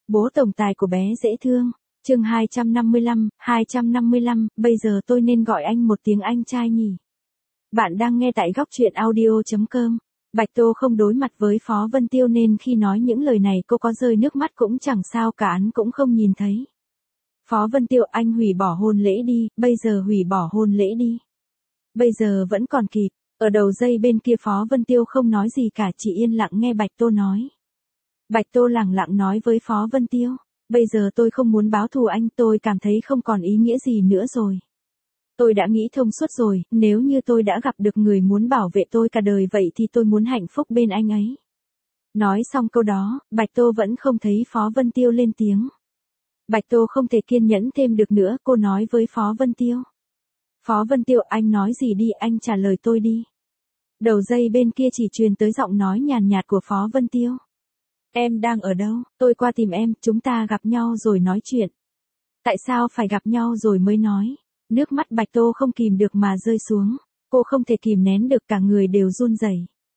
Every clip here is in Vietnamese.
Bố tổng tài của bé dễ thương. Chương 255, bây giờ tôi nên gọi anh một tiếng anh trai nhỉ? Bạn đang nghe tại góc truyện audio.com. Bạch Tô không đối mặt với Phó Vân Tiêu nên khi nói những lời này cô có rơi nước mắt cũng chẳng sao cả, anh cũng không nhìn thấy. Phó Vân Tiêu, anh hủy bỏ hôn lễ đi, bây giờ hủy bỏ hôn lễ đi. Bây giờ vẫn còn kịp. Ở đầu dây bên kia Phó Vân Tiêu không nói gì cả, chỉ yên lặng nghe Bạch Tô nói. Bạch Tô lẳng lặng nói với Phó Vân Tiêu, bây giờ tôi không muốn báo thù anh, tôi cảm thấy không còn ý nghĩa gì nữa rồi. Tôi đã nghĩ thông suốt rồi, nếu như tôi đã gặp được người muốn bảo vệ tôi cả đời vậy thì tôi muốn hạnh phúc bên anh ấy. Nói xong câu đó, Bạch Tô vẫn không thấy Phó Vân Tiêu lên tiếng. Bạch Tô không thể kiên nhẫn thêm được nữa, cô nói với Phó Vân Tiêu. Phó Vân Tiêu, anh nói gì đi, anh trả lời tôi đi. Đầu dây bên kia chỉ truyền tới giọng nói nhàn nhạt của Phó Vân Tiêu. Em đang ở đâu? Tôi qua tìm em, chúng ta gặp nhau rồi nói chuyện. Tại sao phải gặp nhau rồi mới nói? Nước mắt Bạch Tô không kìm được mà rơi xuống. Cô không thể kìm nén được, cả người đều run rẩy.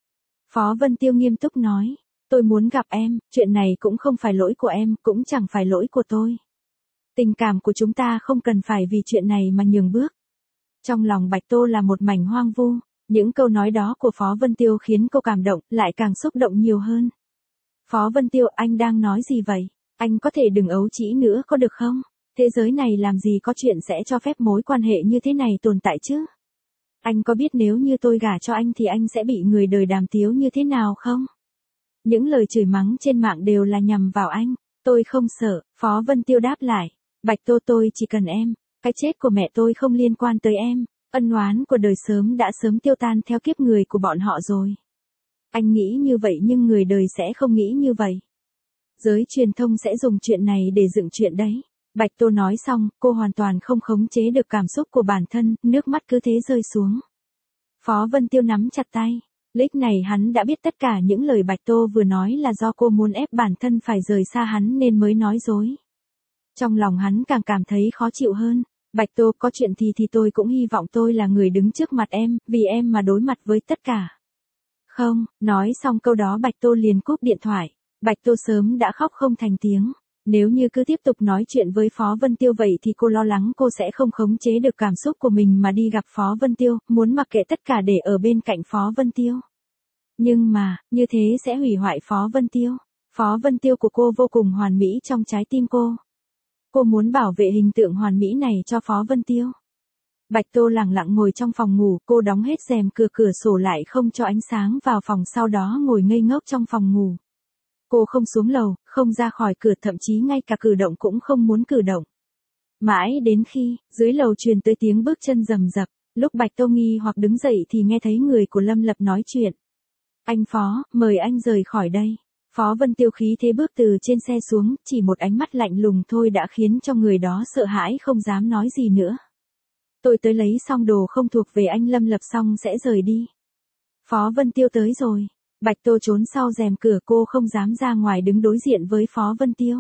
Phó Vân Tiêu nghiêm túc nói. Tôi muốn gặp em, chuyện này cũng không phải lỗi của em, cũng chẳng phải lỗi của tôi. Tình cảm của chúng ta không cần phải vì chuyện này mà nhường bước. Trong lòng Bạch Tô là một mảnh hoang vu. Những câu nói đó của Phó Vân Tiêu khiến cô cảm động, lại càng xúc động nhiều hơn. Phó Vân Tiêu, anh đang nói gì vậy? Anh có thể đừng ấu trĩ nữa có được không? Thế giới này làm gì có chuyện sẽ cho phép mối quan hệ như thế này tồn tại chứ? Anh có biết nếu như tôi gả cho anh thì anh sẽ bị người đời đàm tiếu như thế nào không? Những lời chửi mắng trên mạng đều là nhằm vào anh. Tôi không sợ, Phó Vân Tiêu đáp lại. Bạch Tô, tôi chỉ cần em. Cái chết của mẹ tôi không liên quan tới em. Ân oán của đời đã sớm tiêu tan theo kiếp người của bọn họ rồi. Anh nghĩ như vậy nhưng người đời sẽ không nghĩ như vậy. Giới truyền thông sẽ dùng chuyện này để dựng chuyện đấy. Bạch Tô nói xong, cô hoàn toàn không khống chế được cảm xúc của bản thân, nước mắt cứ thế rơi xuống. Phó Vân Tiêu nắm chặt tay. Lúc này hắn đã biết tất cả những lời Bạch Tô vừa nói là do cô muốn ép bản thân phải rời xa hắn nên mới nói dối. Trong lòng hắn càng cảm thấy khó chịu hơn. Bạch Tô, có chuyện thì tôi cũng hy vọng tôi là người đứng trước mặt em, vì em mà đối mặt với tất cả. Không, nói xong câu đó Bạch Tô liền cúp điện thoại. Bạch Tô sớm đã khóc không thành tiếng. Nếu như cứ tiếp tục nói chuyện với Phó Vân Tiêu vậy thì cô lo lắng cô sẽ không khống chế được cảm xúc của mình mà đi gặp Phó Vân Tiêu, muốn mặc kệ tất cả để ở bên cạnh Phó Vân Tiêu. Nhưng mà, như thế sẽ hủy hoại Phó Vân Tiêu. Phó Vân Tiêu của cô vô cùng hoàn mỹ trong trái tim cô. Cô muốn bảo vệ hình tượng hoàn mỹ này cho Phó Vân Tiêu. Bạch Tô lẳng lặng ngồi trong phòng ngủ, cô đóng hết rèm cửa sổ lại không cho ánh sáng vào phòng, sau đó ngồi ngây ngốc trong phòng ngủ. Cô không xuống lầu, không ra khỏi cửa, thậm chí ngay cả cử động cũng không muốn cử động. Mãi đến khi, dưới lầu truyền tới tiếng bước chân rầm rập, lúc Bạch Tô nghi hoặc đứng dậy thì nghe thấy người của Lâm Lập nói chuyện. Anh Phó, mời anh rời khỏi đây. Phó Vân Tiêu khí thế bước từ trên xe xuống, chỉ một ánh mắt lạnh lùng thôi đã khiến cho người đó sợ hãi không dám nói gì nữa. Tôi tới lấy xong đồ không thuộc về anh Lâm Lập xong sẽ rời đi. Phó Vân Tiêu tới rồi. Bạch Tô trốn sau rèm cửa, cô không dám ra ngoài đứng đối diện với Phó Vân Tiêu.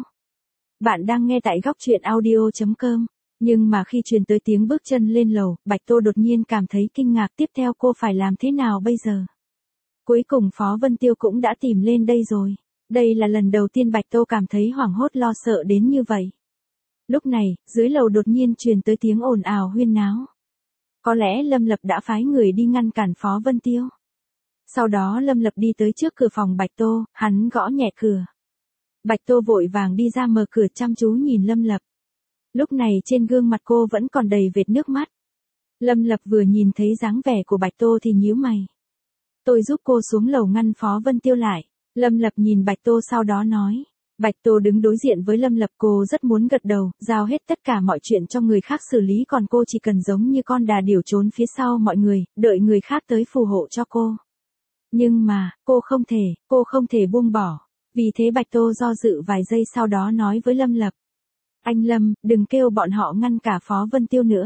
Bạn đang nghe tại góc truyện audio.com. Nhưng mà khi truyền tới tiếng bước chân lên lầu, Bạch Tô đột nhiên cảm thấy kinh ngạc, tiếp theo cô phải làm thế nào bây giờ? Cuối cùng Phó Vân Tiêu cũng đã tìm lên đây rồi. Đây là lần đầu tiên Bạch Tô cảm thấy hoảng hốt lo sợ đến như vậy. Lúc này, dưới lầu đột nhiên truyền tới tiếng ồn ào huyên náo. Có lẽ Lâm Lập đã phái người đi ngăn cản Phó Vân Tiêu. Sau đó Lâm Lập đi tới trước cửa phòng Bạch Tô, hắn gõ nhẹ cửa. Bạch Tô vội vàng đi ra mở cửa chăm chú nhìn Lâm Lập. Lúc này trên gương mặt cô vẫn còn đầy vệt nước mắt. Lâm Lập vừa nhìn thấy dáng vẻ của Bạch Tô thì nhíu mày. Tôi giúp cô xuống lầu ngăn Phó Vân Tiêu lại. Lâm Lập nhìn Bạch Tô sau đó nói. Bạch Tô đứng đối diện với Lâm Lập, cô rất muốn gật đầu, giao hết tất cả mọi chuyện cho người khác xử lý, còn cô chỉ cần giống như con đà điểu trốn phía sau mọi người, đợi người khác tới phù hộ cho cô. Nhưng mà, cô không thể buông bỏ. Vì thế Bạch Tô do dự vài giây sau đó nói với Lâm Lập. Anh Lâm, đừng kêu bọn họ ngăn cả Phó Vân Tiêu nữa.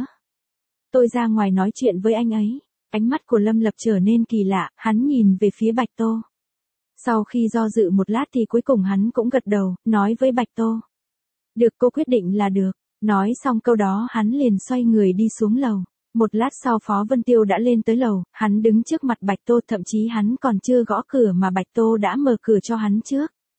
Tôi ra ngoài nói chuyện với anh ấy. Ánh mắt của Lâm Lập trở nên kỳ lạ, hắn nhìn về phía Bạch Tô. Sau khi do dự một lát thì cuối cùng hắn cũng gật đầu, nói với Bạch Tô. Được, cô quyết định là được. Nói xong câu đó hắn liền xoay người đi xuống lầu. Một lát sau Phó Vân Tiêu đã lên tới lầu, hắn đứng trước mặt Bạch Tô, thậm chí hắn còn chưa gõ cửa mà Bạch Tô đã mở cửa cho hắn trước.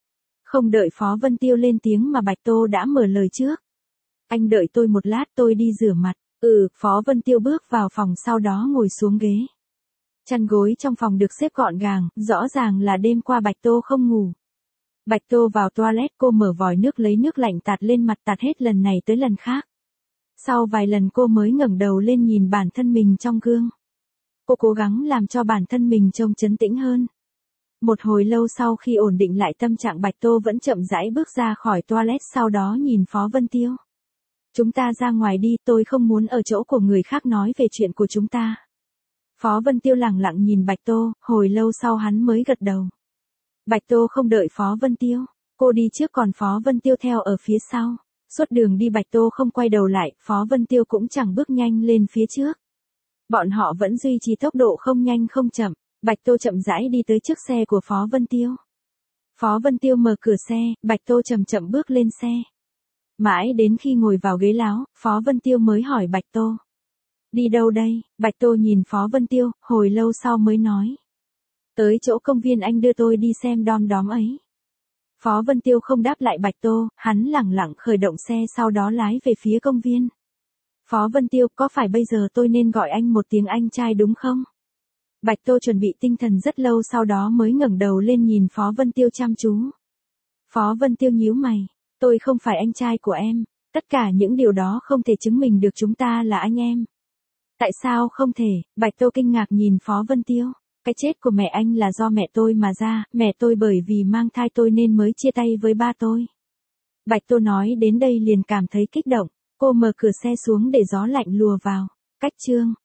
Không đợi Phó Vân Tiêu lên tiếng mà Bạch Tô đã mở lời trước. Anh đợi tôi một lát, tôi đi rửa mặt. Phó Vân Tiêu bước vào phòng sau đó ngồi xuống ghế. Chăn gối trong phòng được xếp gọn gàng, rõ ràng là đêm qua Bạch Tô không ngủ. Bạch Tô vào toilet, cô mở vòi nước lấy nước lạnh tạt lên mặt, tạt hết lần này tới lần khác. Sau vài lần cô mới ngẩng đầu lên nhìn bản thân mình trong gương. Cô cố gắng làm cho bản thân mình trông trấn tĩnh hơn. Một hồi lâu sau khi ổn định lại tâm trạng, Bạch Tô vẫn chậm rãi bước ra khỏi toilet, sau đó nhìn Phó Vân Tiêu. Chúng ta ra ngoài đi, tôi không muốn ở chỗ của người khác nói về chuyện của chúng ta. Phó Vân Tiêu lẳng lặng nhìn Bạch Tô, hồi lâu sau hắn mới gật đầu. Bạch Tô không đợi Phó Vân Tiêu, cô đi trước còn Phó Vân Tiêu theo ở phía sau. Suốt đường đi Bạch Tô không quay đầu lại, Phó Vân Tiêu cũng chẳng bước nhanh lên phía trước. Bọn họ vẫn duy trì tốc độ không nhanh không chậm. Bạch Tô chậm rãi đi tới trước xe của Phó Vân Tiêu. Phó Vân Tiêu mở cửa xe, Bạch Tô chậm chậm bước lên xe. Mãi đến khi ngồi vào ghế láo, Phó Vân Tiêu mới hỏi Bạch Tô. Đi đâu đây? Bạch Tô nhìn Phó Vân Tiêu, hồi lâu sau mới nói. Tới chỗ công viên anh đưa tôi đi xem đom đóm ấy. Phó Vân Tiêu không đáp lại Bạch Tô, hắn lẳng lặng khởi động xe sau đó lái về phía công viên. Phó Vân Tiêu, có phải bây giờ tôi nên gọi anh một tiếng anh trai đúng không? Bạch Tô chuẩn bị tinh thần rất lâu sau đó mới ngẩng đầu lên nhìn Phó Vân Tiêu chăm chú. Phó Vân Tiêu nhíu mày. Tôi không phải anh trai của em. Tất cả những điều đó không thể chứng minh được chúng ta là anh em. Tại sao không thể? Bạch Tô kinh ngạc nhìn Phó Vân Tiêu. Cái chết của mẹ anh là do mẹ tôi mà ra. Mẹ tôi bởi vì mang thai tôi nên mới chia tay với ba tôi. Bạch Tô nói đến đây liền cảm thấy kích động. Cô mở cửa xe xuống để gió lạnh lùa vào. Cách chương